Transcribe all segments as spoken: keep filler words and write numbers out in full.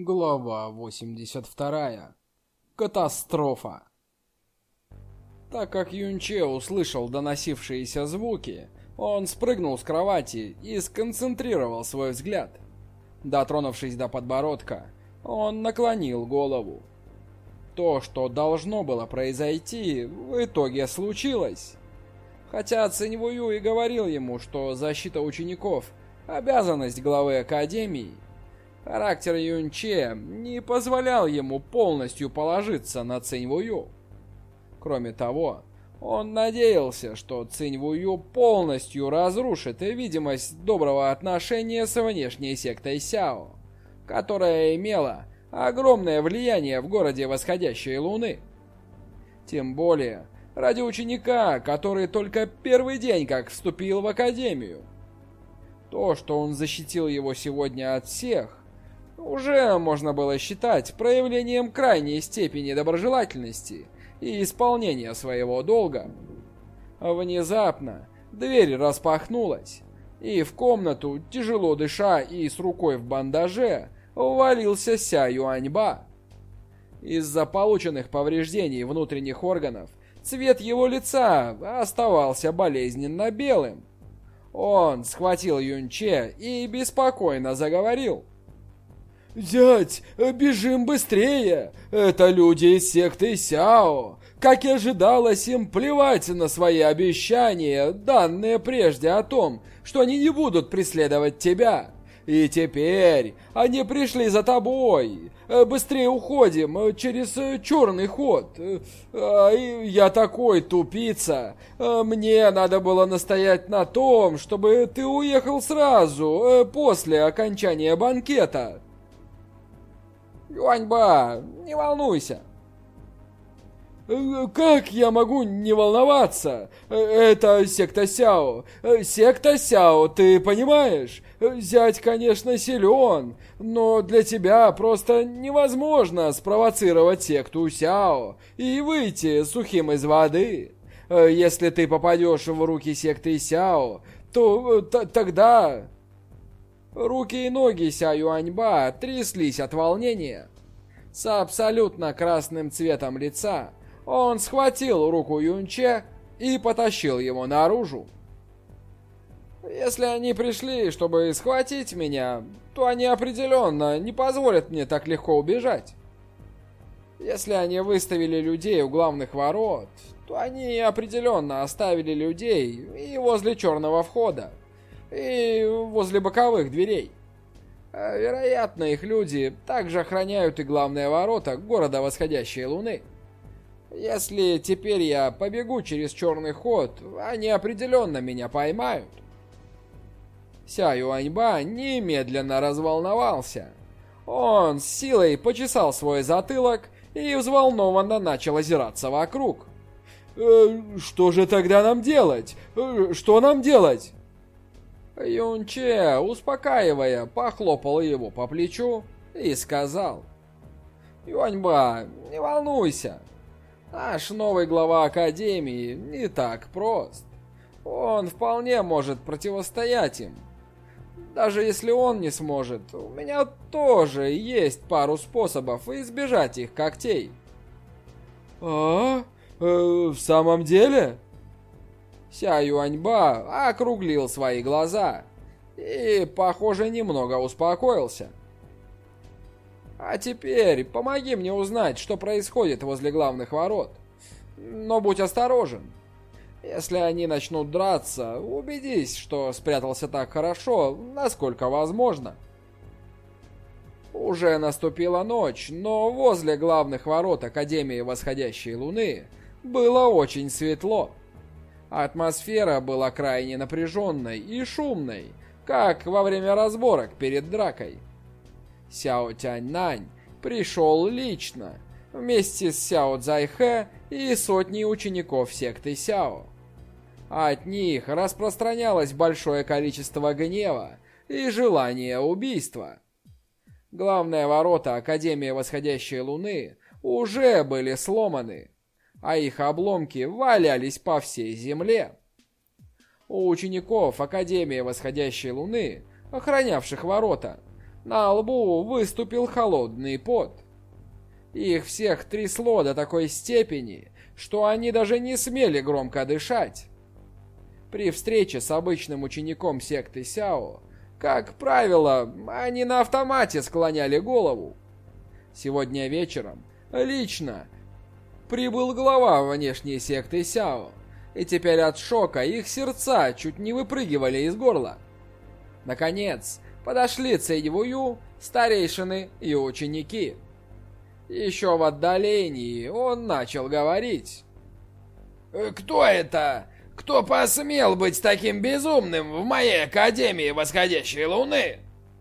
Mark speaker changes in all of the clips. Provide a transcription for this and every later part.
Speaker 1: Глава восемьдесят вторая. Катастрофа. Так как Юнче услышал доносившиеся звуки, он спрыгнул с кровати и сконцентрировал свой взгляд. Дотронувшись до подбородка, он наклонил голову. То, что должно было произойти, в итоге случилось. Хотя Циньвую и говорил ему, что защита учеников – обязанность главы Академии, характер Юнче не позволял ему полностью положиться на Циньвую. Кроме того, он надеялся, что Циньвую полностью разрушит видимость доброго отношения с внешней сектой Сяо, которая имела огромное влияние в городе Восходящей Луны. Тем более, ради ученика, который только первый день как вступил в Академию. То, что он защитил его сегодня от всех, уже можно было считать проявлением крайней степени доброжелательности и исполнения своего долга. Внезапно дверь распахнулась, и в комнату, тяжело дыша и с рукой в бандаже, ввалился Ся Юаньба. Из-за полученных повреждений внутренних органов цвет его лица оставался болезненно белым. Он схватил Юнче и беспокойно заговорил. «Зять, бежим быстрее! Это люди из секты Сяо! Как и ожидалось, им плевать на свои обещания, данные прежде о том, что они не будут преследовать тебя. И теперь они пришли за тобой. Быстрее уходим через черный ход. Я такой тупица. Мне надо было настоять на том, чтобы ты уехал сразу, после окончания банкета». «Юаньба, не волнуйся». «Как я могу не волноваться? Это секта Сяо. Секта Сяо, ты понимаешь? Зять, конечно, силен, но для тебя просто невозможно спровоцировать секту Сяо и выйти сухим из воды. Если ты попадешь в руки секты Сяо, то тогда...» Руки и ноги Ся Юаньба тряслись от волнения. С абсолютно красным цветом лица он схватил руку Юнче и потащил его наружу. «Если они пришли, чтобы схватить меня, то они определенно не позволят мне так легко убежать. Если они выставили людей у главных ворот, то они определенно оставили людей и возле черного входа, и возле боковых дверей. Вероятно, их люди также охраняют и главные ворота города Восходящей Луны. Если теперь я побегу через черный ход, они определенно меня поймают». Ся Юаньба немедленно разволновался. Он с силой почесал свой затылок и взволнованно начал озираться вокруг. «Э, «Что же тогда нам делать? Э, что нам делать?» Юнче, успокаивая, похлопал его по плечу и сказал: «Юаньба, не волнуйся. Наш новый глава Академии не так прост. Он вполне может противостоять им. Даже если он не сможет, у меня тоже есть пару способов избежать их когтей». «А? Э, в самом деле?» Ся Юаньба округлил свои глаза и, похоже, немного успокоился. «А теперь помоги мне узнать, что происходит возле главных ворот. Но будь осторожен. Если они начнут драться, убедись, что спрятался так хорошо, насколько возможно». Уже наступила ночь, но возле главных ворот Академии Восходящей Луны было очень светло. Атмосфера была крайне напряженной и шумной, как во время разборок перед дракой. Сяо Тяньнань пришел лично, вместе с Сяо Цзайхэ и сотней учеников секты Сяо. От них распространялось большое количество гнева и желания убийства. Главные ворота Академии Восходящей Луны уже были сломаны, а их обломки валялись по всей земле. У учеников Академии Восходящей Луны, охранявших ворота, На лбу выступил холодный пот. Их всех трясло до такой степени, что они даже не смели громко дышать. При встрече с обычным учеником секты Сяо, как правило, они на автомате склоняли голову. Сегодня вечером лично прибыл глава внешней секты Сяо, и теперь от шока их сердца чуть не выпрыгивали из горла. Наконец, подошли Цинь Вую, старейшины и ученики. Еще в отдалении он начал говорить.
Speaker 2: «Кто это? Кто посмел быть таким безумным в моей Академии Восходящей Луны?»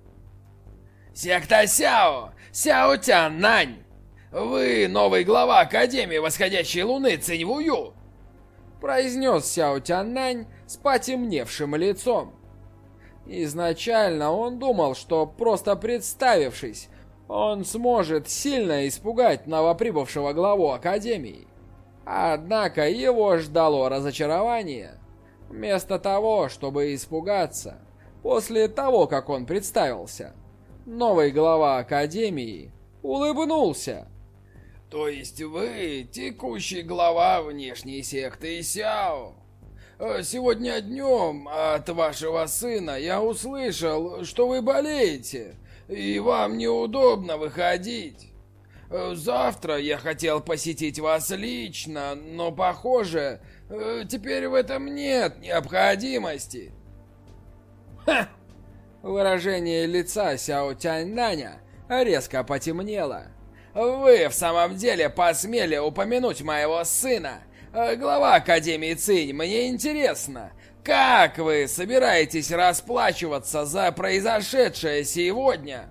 Speaker 2: «Секта Сяо! Сяо Тяннань! Вы новый глава Академии Восходящей Луны Цинь Вую!»
Speaker 1: Произнес Сяо Тяннань с потемневшим лицом. Изначально он думал, что просто представившись, он сможет сильно испугать новоприбывшего главу Академии. Однако его ждало разочарование. Вместо того, чтобы испугаться, после того, как он представился, новый глава Академии улыбнулся.
Speaker 2: «То есть вы текущий глава внешней секты Сяо? Сегодня днем от вашего сына я услышал, что вы болеете, и вам неудобно выходить. Завтра я хотел посетить вас лично, но, похоже, теперь в этом нет необходимости».
Speaker 1: Ха! Выражение лица Сяо Тяньнаня резко потемнело.
Speaker 2: «Вы в самом деле посмели упомянуть моего сына? Глава Академии Цинь, мне интересно, как вы собираетесь расплачиваться за произошедшее сегодня?»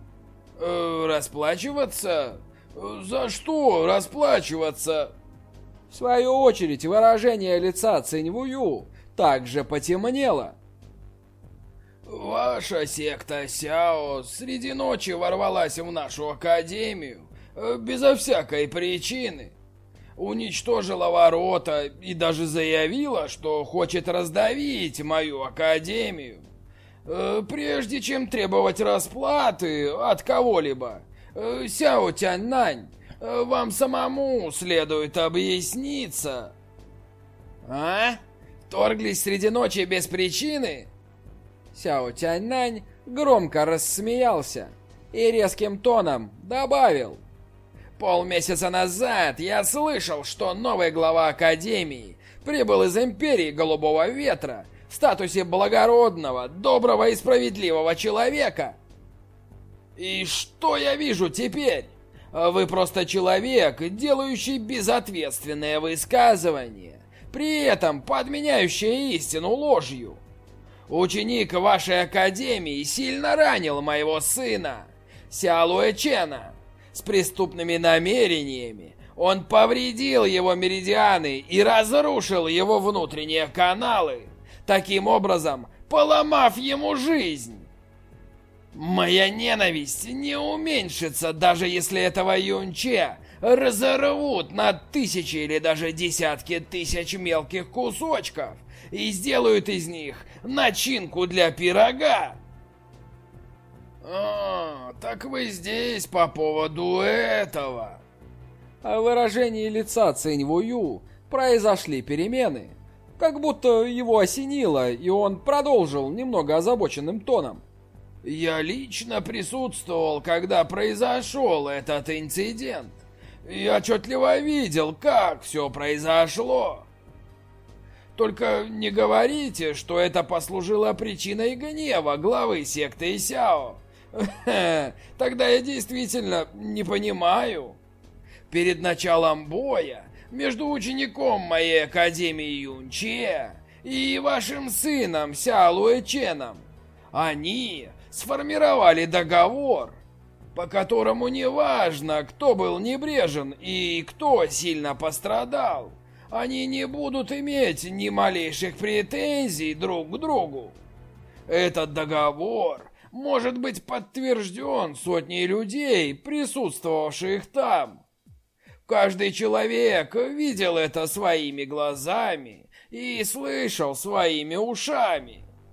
Speaker 2: э, «Расплачиваться? За что расплачиваться?»
Speaker 1: В свою очередь выражение лица Цинь Вую также потемнело.
Speaker 2: «Ваша секта Сяо среди ночи ворвалась в нашу Академию безо всякой причины. Уничтожила ворота и даже заявила, что хочет раздавить мою Академию. Прежде чем требовать расплаты от кого-либо, Сяо Тяньнань, вам самому следует объясниться». «А? Вторглись среди ночи без причины?»
Speaker 1: Сяо Тяньнань громко рассмеялся и резким тоном добавил.
Speaker 2: «Полмесяца назад я слышал, что новый глава Академии прибыл из Империи Голубого Ветра в статусе благородного, доброго и справедливого человека. И что я вижу теперь? Вы просто человек, делающий безответственное высказывание, при этом подменяющее истину ложью. Ученик вашей Академии сильно ранил моего сына, Сяолуэ Чена, с преступными намерениями. Он повредил его меридианы и разрушил его внутренние каналы, таким образом поломав ему жизнь. Моя ненависть не уменьшится, даже если этого юнче разорвут на тысячи или даже десятки тысяч мелких кусочков и сделают из них начинку для пирога. «А, так вы здесь по поводу этого».
Speaker 1: А в выражении лица Цинь Вую произошли перемены. Как будто его осенило, и он продолжил немного озабоченным тоном.
Speaker 2: «Я лично присутствовал, когда произошел этот инцидент. Я отчетливо видел, как все произошло. Только не говорите, что это послужило причиной гнева главы секты Сяо. Тогда я действительно не понимаю. Перед началом боя между учеником моей Академии Юнче и вашим сыном Сяолуэ Ченом они сформировали договор, по которому неважно, кто был небрежен и кто сильно пострадал, они не будут иметь ни малейших претензий друг к другу. Этот договор может быть подтвержден сотней людей, присутствовавших там. Каждый человек видел это своими глазами и слышал своими ушами.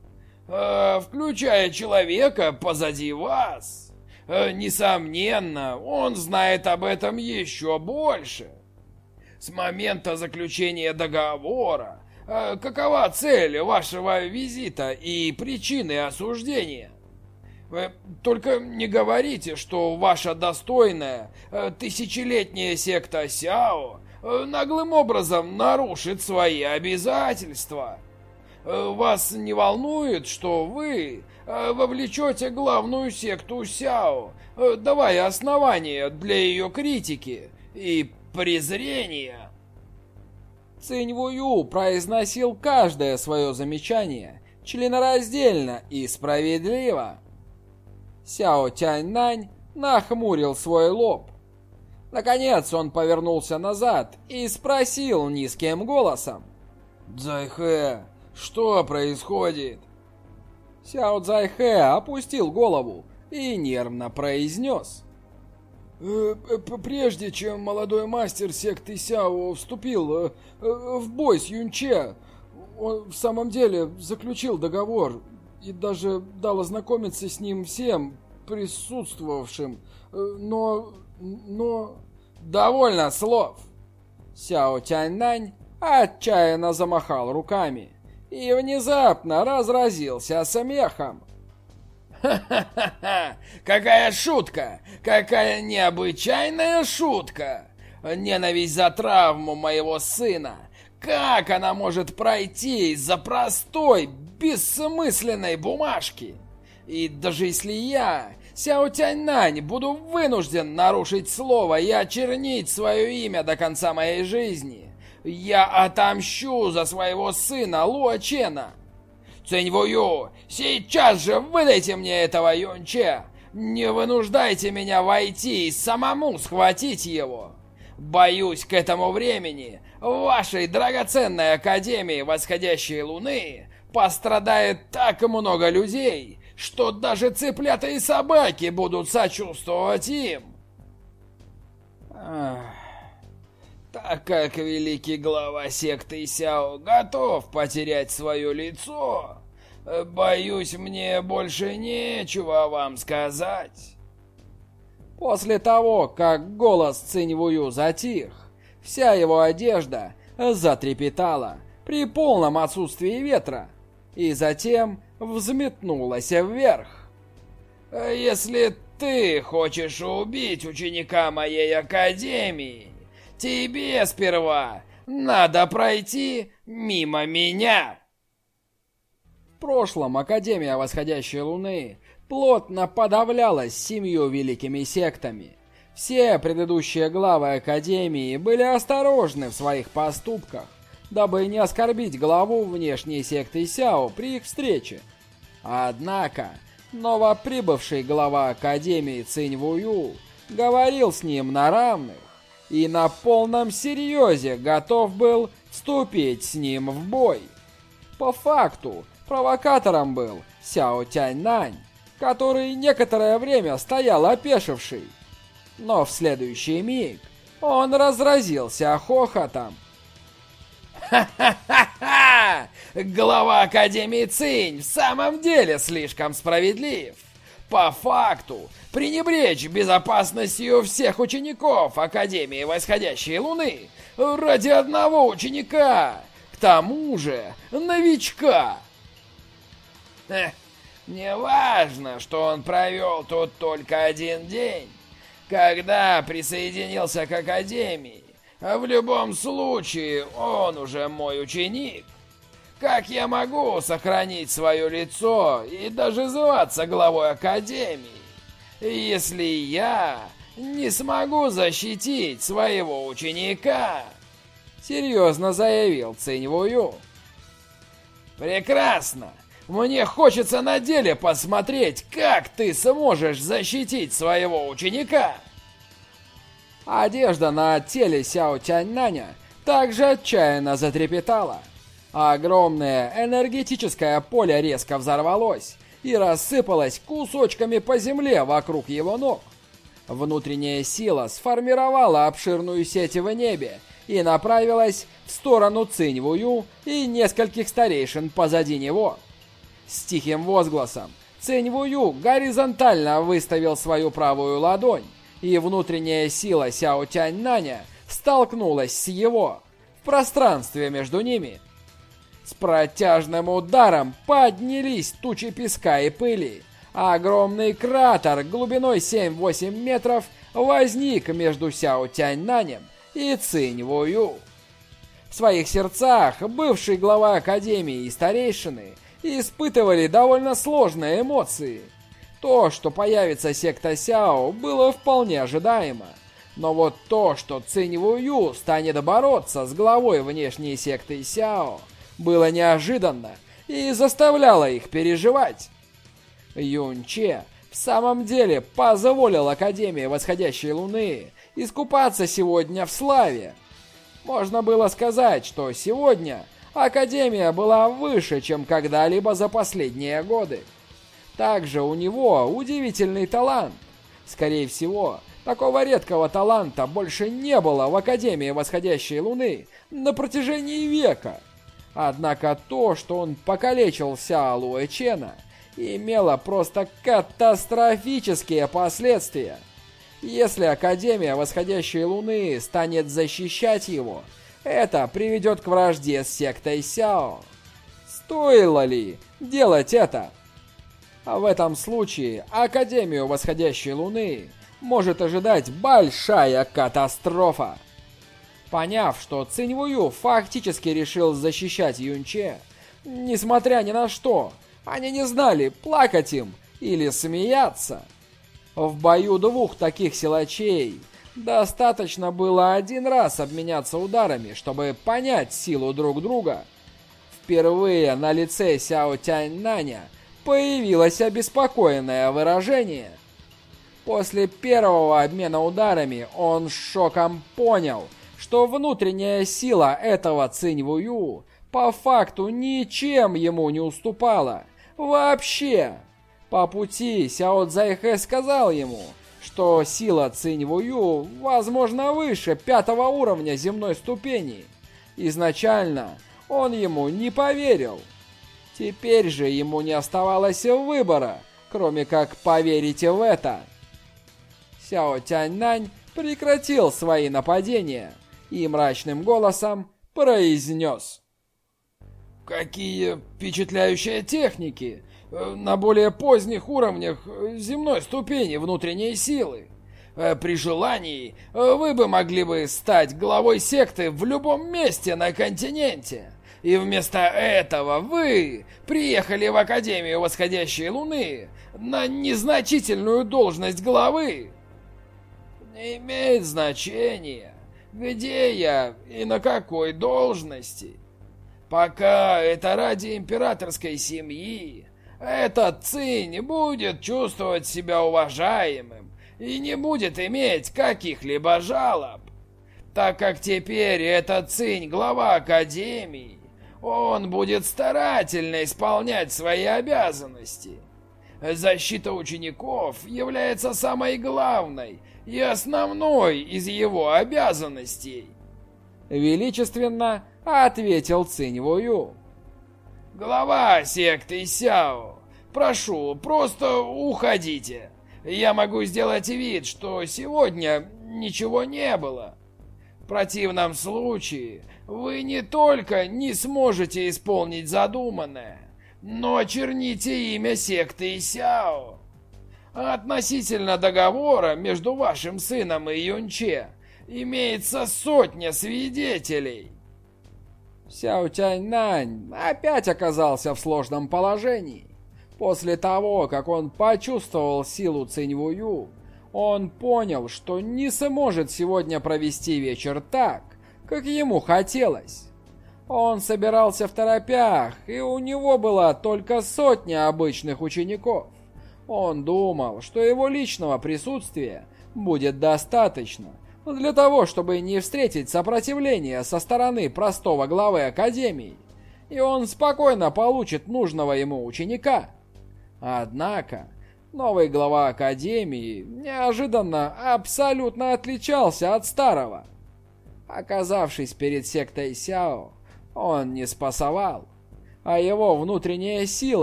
Speaker 2: э, включая человека позади вас. Э, несомненно, он знает об этом еще больше. С момента заключения договора, э, какова цель вашего визита и причины осуждения? Вы только не говорите, что ваша достойная э, тысячелетняя секта Сяо э, наглым образом нарушит свои обязательства. Э, вас не волнует, что вы э, вовлечете главную секту Сяо, э, давая основания для ее критики и презрения?
Speaker 1: Цинь Вую произносил каждое свое замечание членораздельно и справедливо. Сяо Тяньнань нахмурил свой лоб. Наконец он повернулся назад и спросил низким голосом:
Speaker 2: «Цзайхэ, что происходит?»
Speaker 1: Сяо Цзайхэ опустил голову и нервно произнес:
Speaker 3: э, «Прежде чем молодой мастер секты Сяо вступил э, в бой с Юнче, он в самом деле заключил договор и даже дал ознакомиться с ним всем присутствовавшим, но... но...
Speaker 1: Довольно слов!» Сяо Тяньнань отчаянно замахал руками и внезапно разразился смехом.
Speaker 2: «Ха-ха-ха! Какая шутка! Какая необычайная шутка! Ненависть за травму моего сына! Как она может пройти из-за простой, бессмысленной бумажки? И даже если я, Сяо Тяньнань, буду вынужден нарушить слово и очернить свое имя до конца моей жизни, я отомщу за своего сына Луо Чена. Цинь Вую, сейчас же выдайте мне этого Юнче! Не вынуждайте меня войти и самому схватить его! Боюсь, к этому времени в вашей драгоценной Академии Восходящей Луны пострадает так много людей, что даже цыплята и собаки будут сочувствовать им. Ах, так как великий глава секты Сяо готов потерять свое лицо, боюсь, мне больше нечего вам сказать.
Speaker 1: После того, как голос Цинь Вую затих, вся его одежда затрепетала при полном отсутствии ветра и затем взметнулась вверх.
Speaker 2: «Если ты хочешь убить ученика моей академии, тебе сперва надо пройти мимо меня».
Speaker 1: В прошлом Академия Восходящей Луны плотно подавлялась семью великими сектами. Все предыдущие главы Академии были осторожны в своих поступках, дабы не оскорбить главу внешней секты Сяо при их встрече. Однако, новоприбывший глава Академии Цинь Вую говорил с ним на равных и на полном серьезе готов был вступить с ним в бой. По факту, провокатором был Сяо Тяньнань, который некоторое время стоял опешивший. Но в следующий миг он разразился хохотом.
Speaker 2: «Ха-ха-ха-ха! Глава Академии Цинь в самом деле слишком справедлив. По факту, пренебречь безопасностью всех учеников Академии Восходящей Луны ради одного ученика, к тому же новичка. Эх, не важно, что он провел тут только один день, когда присоединился к Академии. В любом случае, он уже мой ученик. Как я могу сохранить свое лицо и даже зваться главой Академии, если я не смогу защитить своего ученика?»
Speaker 1: Серьезно заявил Цинь Вую.
Speaker 2: «Прекрасно! Мне хочется на деле посмотреть, как ты сможешь защитить своего ученика!»
Speaker 1: Одежда на теле Сяо Тяньнаня также отчаянно затрепетала. Огромное энергетическое поле резко взорвалось и рассыпалось кусочками по земле вокруг его ног. Внутренняя сила сформировала обширную сеть в небе и направилась в сторону Цинь Вую и нескольких старейшин позади него. С тихим возгласом Цинь Вую горизонтально выставил свою правую ладонь, и внутренняя сила Сяо Тяньнаня столкнулась с его в пространстве между ними. С протяжным ударом поднялись тучи песка и пыли, а огромный кратер глубиной семь-восемь метров возник между Сяо Тяньнанем и Цинь Вую. В своих сердцах бывший глава Академии и старейшины испытывали довольно сложные эмоции. То, что появится секта Сяо, было вполне ожидаемо. Но вот то, что Цинь Вую станет бороться с главой внешней секты Сяо, было неожиданно и заставляло их переживать. Юнь Че в самом деле позволил Академии Восходящей Луны искупаться сегодня в славе. Можно было сказать, что сегодня Академия была выше, чем когда-либо за последние годы. Также у него удивительный талант. Скорее всего, такого редкого таланта больше не было в Академии Восходящей Луны на протяжении века. Однако то, что он покалечил Сяо Луэчена, имело просто катастрофические последствия. Если Академия Восходящей Луны станет защищать его, это приведет к вражде с сектой Сяо. Стоило ли делать это? А в этом случае Академию Восходящей Луны может ожидать большая катастрофа. Поняв, что Цинь Вую фактически решил защищать Юнь Че, несмотря ни на что, они не знали, плакать им или смеяться. В бою двух таких силачей достаточно было один раз обменяться ударами, чтобы понять силу друг друга. Впервые на лице Сяо Тяньнаня появилось обеспокоенное выражение. После первого обмена ударами он с шоком понял, что внутренняя сила этого Цинь Вую по факту ничем ему не уступала. Вообще. По пути Сяо Цзайхэ сказал ему, что сила Цинь Вую, возможно, выше пятого уровня земной ступени. Изначально он ему не поверил. Теперь же ему не оставалось выбора, кроме как поверить в это. Сяо Тяньнань прекратил свои нападения и мрачным голосом произнес:
Speaker 2: «Какие впечатляющие техники! На более поздних уровнях земной ступени внутренней силы. При желании вы бы могли бы стать главой секты в любом месте на континенте. И вместо этого вы приехали в Академию Восходящей Луны на незначительную должность главы. Не имеет значения, где я и на какой должности. Пока это ради императорской семьи, этот Цинь будет чувствовать себя уважаемым и не будет иметь каких-либо жалоб. Так как теперь этот Цинь глава Академии, он будет старательно исполнять свои обязанности. Защита учеников является самой главной и основной из его обязанностей.
Speaker 1: Величественно ответил Цинь Вую.
Speaker 2: Глава секты Сяо, прошу, просто уходите. Я могу сделать вид, что сегодня ничего не было. В противном случае вы не только не сможете исполнить задуманное, но очерните имя секты Сяо. Относительно договора между вашим сыном и Юнь Че имеется сотня свидетелей.
Speaker 1: Сяо Тяньнань опять оказался в сложном положении. После того, как он почувствовал силу Цинь Вую, он понял, что не сможет сегодня провести вечер так, как ему хотелось. Он собирался в торопях, и у него была только сотня обычных учеников. Он думал, что его личного присутствия будет достаточно для того, чтобы не встретить сопротивление со стороны простого главы Академии, и он спокойно получит нужного ему ученика. Однако новый глава Академии неожиданно абсолютно отличался от старого. Оказавшись перед сектой Сяо, он не спасовал, а его внутренняя сила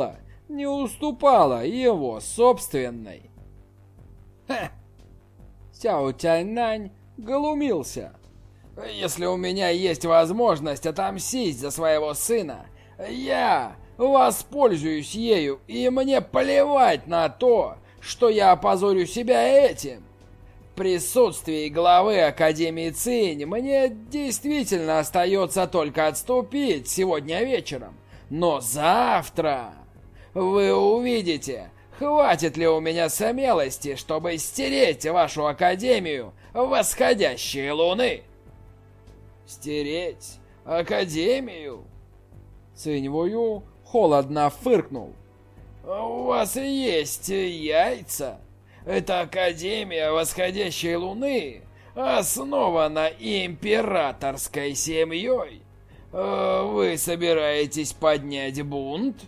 Speaker 1: не уступала его собственной.
Speaker 2: Ха!
Speaker 1: Сяо Тяньнань глумился.
Speaker 2: Если у меня есть возможность отомстить за своего сына, я воспользуюсь ею, и мне плевать на то, что я опозорю себя этим. В присутствии главы Академии Цинь мне действительно остается только отступить сегодня вечером. Но завтра вы увидите, хватит ли у меня смелости, чтобы стереть вашу Академию восходящей луны. Стереть Академию?
Speaker 1: Цинь-Вую холодно фыркнул.
Speaker 2: У вас есть яйца? Эта Академия Восходящей Луны основана императорской семьей. Вы собираетесь поднять бунт?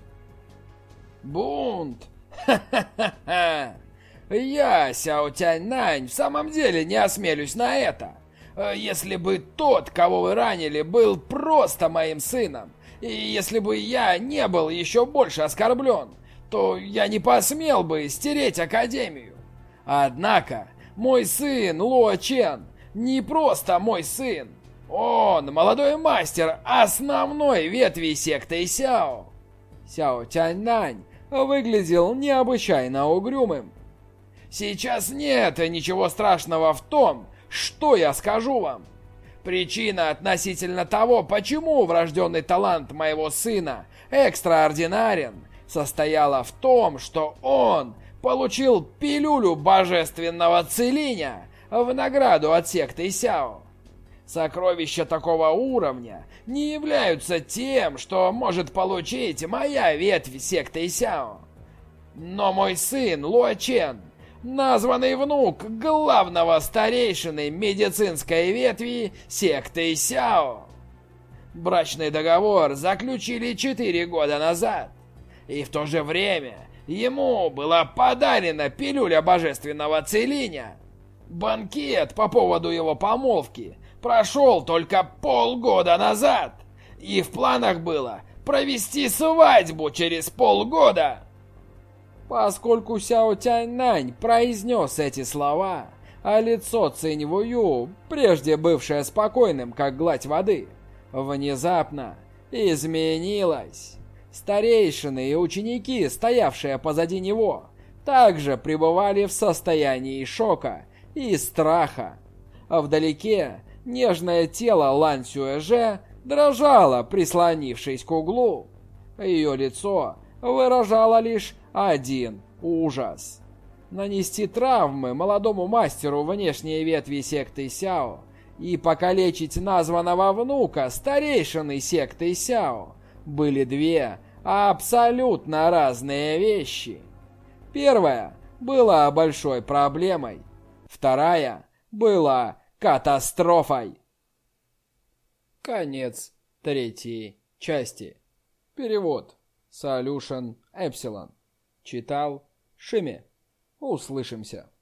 Speaker 2: Бунт? Ха-ха-ха-ха! Я, Сяо Тяньнань, в самом деле не осмелюсь на это. Если бы тот, кого вы ранили, был просто моим сыном, и если бы я не был еще больше оскорблен, то я не посмел бы стереть Академию. Однако, мой сын Луо Чен не просто мой сын. Он молодой мастер основной ветви секты Сяо.
Speaker 1: Сяо Тяньнань выглядел необычайно угрюмым.
Speaker 2: Сейчас нет ничего страшного в том, что я скажу вам. Причина относительно того, почему врожденный талант моего сына экстраординарен, состояла в том, что он получил пилюлю божественного целиня в награду от секты Сяо. Сокровища такого уровня не являются тем, что может получить моя ветвь секты Сяо. Но мой сын Луо Чен, названный внук главного старейшины медицинской ветви секты Сяо. Брачный договор заключили четыре года назад, и в то же время ему была подарена пилюля божественного целиня. Банкет по поводу его помолвки прошел только полгода назад, и в планах было провести свадьбу через полгода.
Speaker 1: Поскольку Сяо Тяньнань произнес эти слова, а лицо Цинь-Вую, прежде бывшее спокойным, как гладь воды, внезапно изменилось. Старейшины и ученики, стоявшие позади него, также пребывали в состоянии шока и страха. А вдалеке нежное тело Лань Сюэже дрожало, прислонившись к углу. Ее лицо выражало лишь один ужас. Нанести травмы молодому мастеру внешней ветви секты Сяо и покалечить названного внука старейшины секты Сяо были две абсолютно разные вещи. Первая была большой проблемой, вторая была катастрофой. Конец третьей части. Перевод Solution Epsilon. Читал Шиме. Услышимся.